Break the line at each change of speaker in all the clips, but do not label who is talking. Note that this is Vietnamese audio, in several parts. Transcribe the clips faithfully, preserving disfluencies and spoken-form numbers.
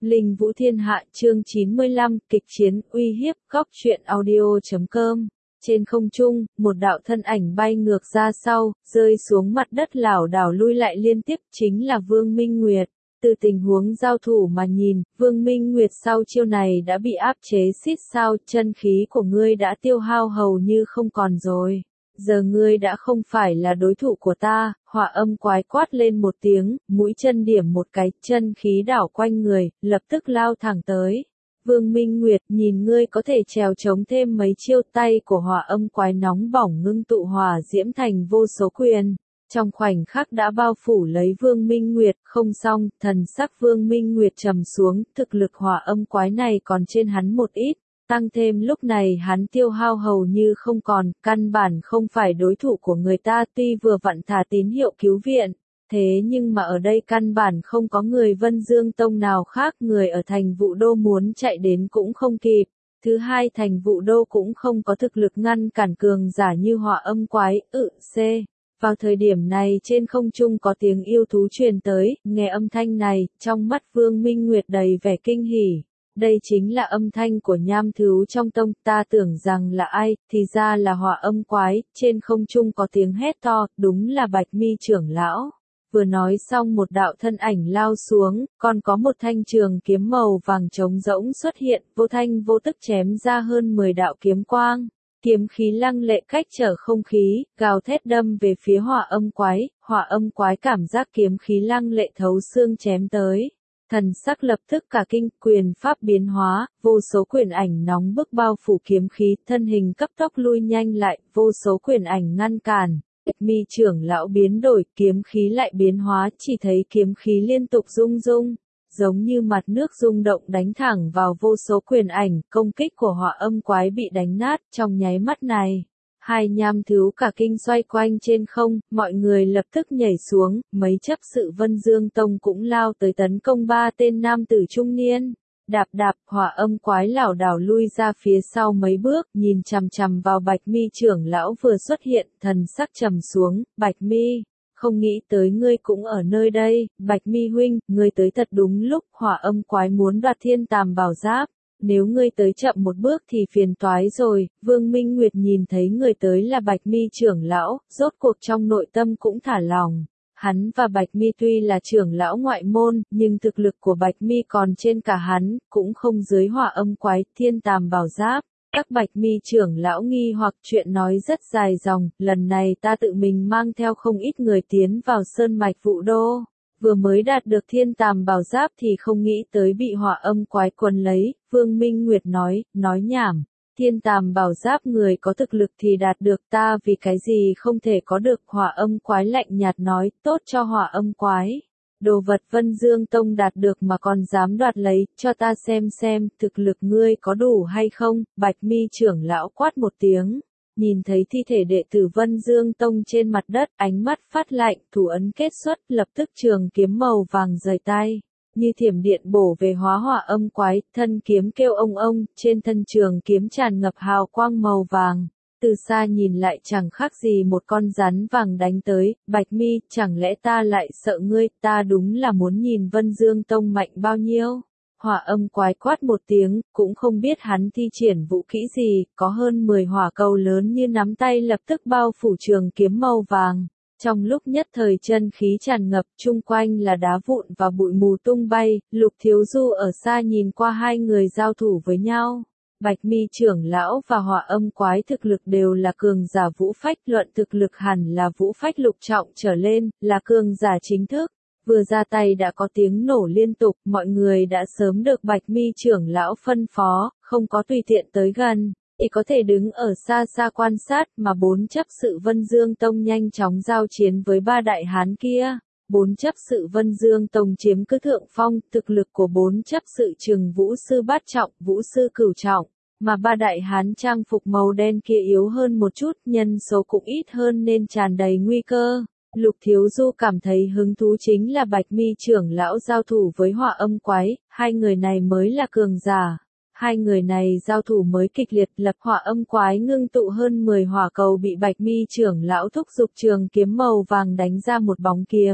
Linh Vũ Thiên Hạ chương chín mươi lăm, kịch chiến, uy hiếp, góc truyện audio.com. Trên không trung, một đạo thân ảnh bay ngược ra sau, rơi xuống mặt đất lảo đảo lui lại liên tiếp, chính là Vương Minh Nguyệt. Từ tình huống giao thủ mà nhìn, Vương Minh Nguyệt sau chiêu này đã bị áp chế xít sao, chân khí của ngươi đã tiêu hao hầu như không còn rồi. Giờ ngươi đã không phải là đối thủ của ta, Hỏa Âm quái quát lên một tiếng, mũi chân điểm một cái, chân khí đảo quanh người, lập tức lao thẳng tới. Vương Minh Nguyệt, nhìn ngươi có thể trèo chống thêm mấy chiêu, tay của Hỏa Âm quái nóng bỏng ngưng tụ hỏa diễm thành vô số quyền. Trong khoảnh khắc đã bao phủ lấy Vương Minh Nguyệt, không xong, thần sắc Vương Minh Nguyệt trầm xuống, thực lực Hỏa Âm quái này còn trên hắn một ít. Tăng thêm lúc này hắn tiêu hao hầu như không còn, căn bản không phải đối thủ của người ta, tuy vừa vặn thả tín hiệu cứu viện, thế nhưng mà ở đây căn bản không có người Vân Dương Tông nào khác, người ở thành Vũ Đô muốn chạy đến cũng không kịp. Thứ hai, thành Vũ Đô cũng không có thực lực ngăn cản cường giả như Hỏa Âm quái, ự c. Vào thời điểm này trên không trung có tiếng yêu thú truyền tới, nghe âm thanh này, trong mắt Vương Minh Nguyệt đầy vẻ kinh hỉ. Đây chính là âm thanh của nham thú trong tông, ta tưởng rằng là ai, thì ra là Hỏa Âm quái, trên không trung có tiếng hét to, đúng là Bạch Mi trưởng lão. Vừa nói xong một đạo thân ảnh lao xuống, còn có một thanh trường kiếm màu vàng trống rỗng xuất hiện, vô thanh vô tức chém ra hơn mười đạo kiếm quang. Kiếm khí lăng lệ cách trở không khí, gào thét đâm về phía Hỏa Âm quái, Hỏa Âm quái cảm giác kiếm khí lăng lệ thấu xương chém tới. Thần sắc lập tức cả kinh, quyền pháp biến hóa, vô số quyền ảnh nóng bức bao phủ kiếm khí, thân hình cấp tốc lui nhanh lại, vô số quyền ảnh ngăn cản. Bạch Mi trưởng lão biến đổi, kiếm khí lại biến hóa, chỉ thấy kiếm khí liên tục rung rung, giống như mặt nước rung động đánh thẳng vào vô số quyền ảnh, công kích của Hỏa Âm quái bị đánh nát trong nháy mắt này. Hai nham thú cả kinh xoay quanh trên không, mọi người lập tức nhảy xuống, mấy chấp sự Vân Dương Tông cũng lao tới tấn công ba tên nam tử trung niên. Đạp đạp, Hỏa Âm quái lảo đảo lui ra phía sau mấy bước, nhìn chằm chằm vào Bạch Mi trưởng lão vừa xuất hiện, thần sắc trầm xuống, Bạch Mi, không nghĩ tới ngươi cũng ở nơi đây, Bạch Mi huynh, ngươi tới thật đúng lúc, Hỏa Âm quái muốn đoạt Thiên Tàm Bảo Giáp. Nếu ngươi tới chậm một bước thì phiền toái rồi. Vương Minh Nguyệt nhìn thấy người tới là Bạch Mi trưởng lão, rốt cuộc trong nội tâm cũng thả lòng. Hắn và Bạch Mi tuy là trưởng lão ngoại môn, nhưng thực lực của Bạch Mi còn trên cả hắn, cũng không dưới Hỏa Âm quái, Thiên Tàm Bảo Giáp. Các Bạch Mi trưởng lão nghi hoặc chuyện nói rất dài dòng, lần này ta tự mình mang theo không ít người tiến vào sơn mạch Vũ Đô. Vừa mới đạt được Thiên Tàm Bảo Giáp thì không nghĩ tới bị Hỏa Âm quái quấn lấy, Vương Minh Nguyệt nói, nói nhảm, Thiên Tàm Bảo Giáp người có thực lực thì đạt được, ta vì cái gì không thể có được. Hỏa Âm quái lạnh nhạt nói, tốt cho Hỏa Âm quái. Đồ vật Vân Dương Tông đạt được mà còn dám đoạt lấy, cho ta xem xem, thực lực ngươi có đủ hay không. Bạch Mi trưởng lão quát một tiếng. Nhìn thấy thi thể đệ tử Vân Dương Tông trên mặt đất, ánh mắt phát lạnh, thủ ấn kết xuất, lập tức trường kiếm màu vàng rời tay. Như thiểm điện bổ về hóa Hỏa Âm quái, thân kiếm kêu ông ông, trên thân trường kiếm tràn ngập hào quang màu vàng. Từ xa nhìn lại chẳng khác gì một con rắn vàng đánh tới, Bạch Mi, chẳng lẽ ta lại sợ ngươi, ta đúng là muốn nhìn Vân Dương Tông mạnh bao nhiêu. Hỏa Âm quái quát một tiếng, cũng không biết hắn thi triển vũ kỹ gì, có hơn mười hỏa cầu lớn như nắm tay lập tức bao phủ trường kiếm màu vàng. Trong lúc nhất thời chân khí tràn ngập, chung quanh là đá vụn và bụi mù tung bay, Lục Thiếu Du ở xa nhìn qua hai người giao thủ với nhau. Bạch Mi trưởng lão và Hỏa Âm quái thực lực đều là cường giả vũ phách, luận thực lực hẳn là vũ phách lục trọng trở lên, là cường giả chính thức. Vừa ra tay đã có tiếng nổ liên tục, mọi người đã sớm được Bạch Mi trưởng lão phân phó, không có tùy tiện tới gần, chỉ có thể đứng ở xa xa quan sát, mà bốn chấp sự Vân Dương Tông nhanh chóng giao chiến với ba đại hán kia. Bốn chấp sự Vân Dương Tông chiếm cứ thượng phong, thực lực của bốn chấp sự Trừng Vũ sư bát trọng, Vũ sư cửu trọng, mà ba đại hán trang phục màu đen kia yếu hơn một chút, nhân số cũng ít hơn nên tràn đầy nguy cơ. Lục Thiếu Du cảm thấy hứng thú chính là Bạch Mi trưởng lão giao thủ với Hỏa Âm quái, hai người này mới là cường giả. Hai người này giao thủ mới kịch liệt, lập Hỏa Âm quái ngưng tụ hơn mười hỏa cầu bị Bạch Mi trưởng lão thúc giục trường kiếm màu vàng đánh ra một bóng kiếm.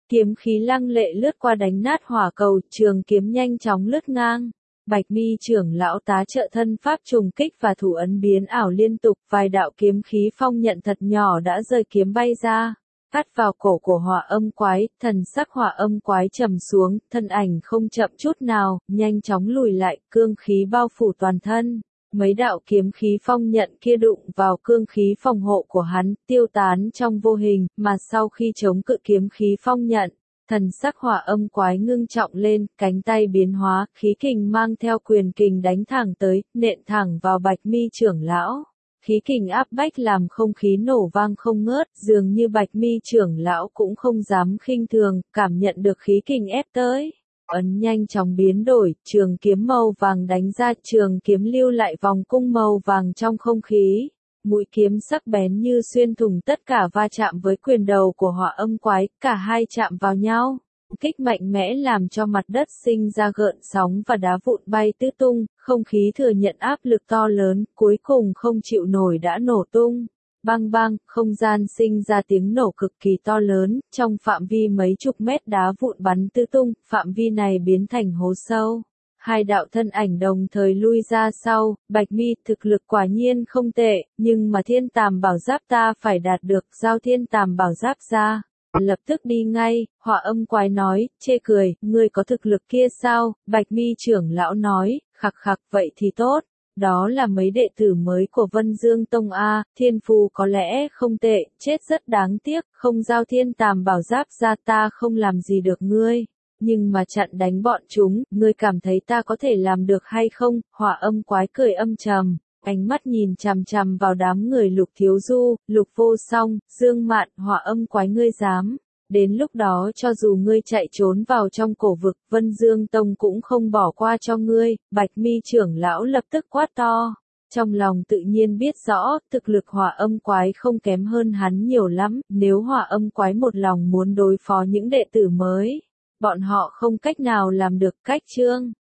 Kiếm khí lăng lệ lướt qua đánh nát hỏa cầu, trường kiếm nhanh chóng lướt ngang. Bạch Mi trưởng lão tá trợ thân pháp trùng kích và thủ ấn biến ảo liên tục, vài đạo kiếm khí phong nhận thật nhỏ đã rơi kiếm bay ra, cắt vào cổ của Hỏa Âm Quái, thần sắc Hỏa Âm Quái trầm xuống, thân ảnh không chậm chút nào, nhanh chóng lùi lại, cương khí bao phủ toàn thân. Mấy đạo kiếm khí phong nhận kia đụng vào cương khí phòng hộ của hắn, tiêu tán trong vô hình, mà sau khi chống cự kiếm khí phong nhận, thần sắc Hỏa Âm Quái ngưng trọng lên, cánh tay biến hóa, khí kình mang theo quyền kình đánh thẳng tới, nện thẳng vào Bạch Mi trưởng lão. Khí kình áp bách làm không khí nổ vang không ngớt, dường như Bạch Mi trưởng lão cũng không dám khinh thường, cảm nhận được khí kình ép tới. Ấn nhanh chóng biến đổi, trường kiếm màu vàng đánh ra, trường kiếm lưu lại vòng cung màu vàng trong không khí. Mũi kiếm sắc bén như xuyên thủng tất cả va chạm với quyền đầu của Hỏa Âm Quái, cả hai chạm vào nhau. Kích mạnh mẽ làm cho mặt đất sinh ra gợn sóng và đá vụn bay tứ tung, không khí thừa nhận áp lực to lớn, cuối cùng không chịu nổi đã nổ tung. Bang bang, không gian sinh ra tiếng nổ cực kỳ to lớn, trong phạm vi mấy chục mét đá vụn bắn tứ tung, phạm vi này biến thành hố sâu. Hai đạo thân ảnh đồng thời lui ra sau, Bạch Mi thực lực quả nhiên không tệ, nhưng mà thiên tàm bảo giáp ta phải đạt được, giao thiên tàm bảo giáp ra. Lập tức đi ngay, Hỏa Âm Quái nói, chê cười, ngươi có thực lực kia sao? Bạch Mi trưởng lão nói, khặc khặc, vậy thì tốt. Đó là mấy đệ tử mới của Vân Dương Tông A, thiên phù có lẽ không tệ, chết rất đáng tiếc, không giao thiên tàm bảo giáp ra ta không làm gì được ngươi. Nhưng mà chặn đánh bọn chúng, ngươi cảm thấy ta có thể làm được hay không? Hỏa Âm Quái cười âm trầm, ánh mắt nhìn chằm chằm vào đám người Lục Thiếu Du, Lục Vô Song, Dương Mạn, Hỏa Âm Quái ngươi dám. Đến lúc đó cho dù ngươi chạy trốn vào trong cổ vực, Vân Dương Tông cũng không bỏ qua cho ngươi. Bạch Mi trưởng lão lập tức quát to. Trong lòng tự nhiên biết rõ, thực lực Hỏa Âm Quái không kém hơn hắn nhiều lắm, nếu Hỏa Âm Quái một lòng muốn đối phó những đệ tử mới, bọn họ không cách nào làm được. Cách chương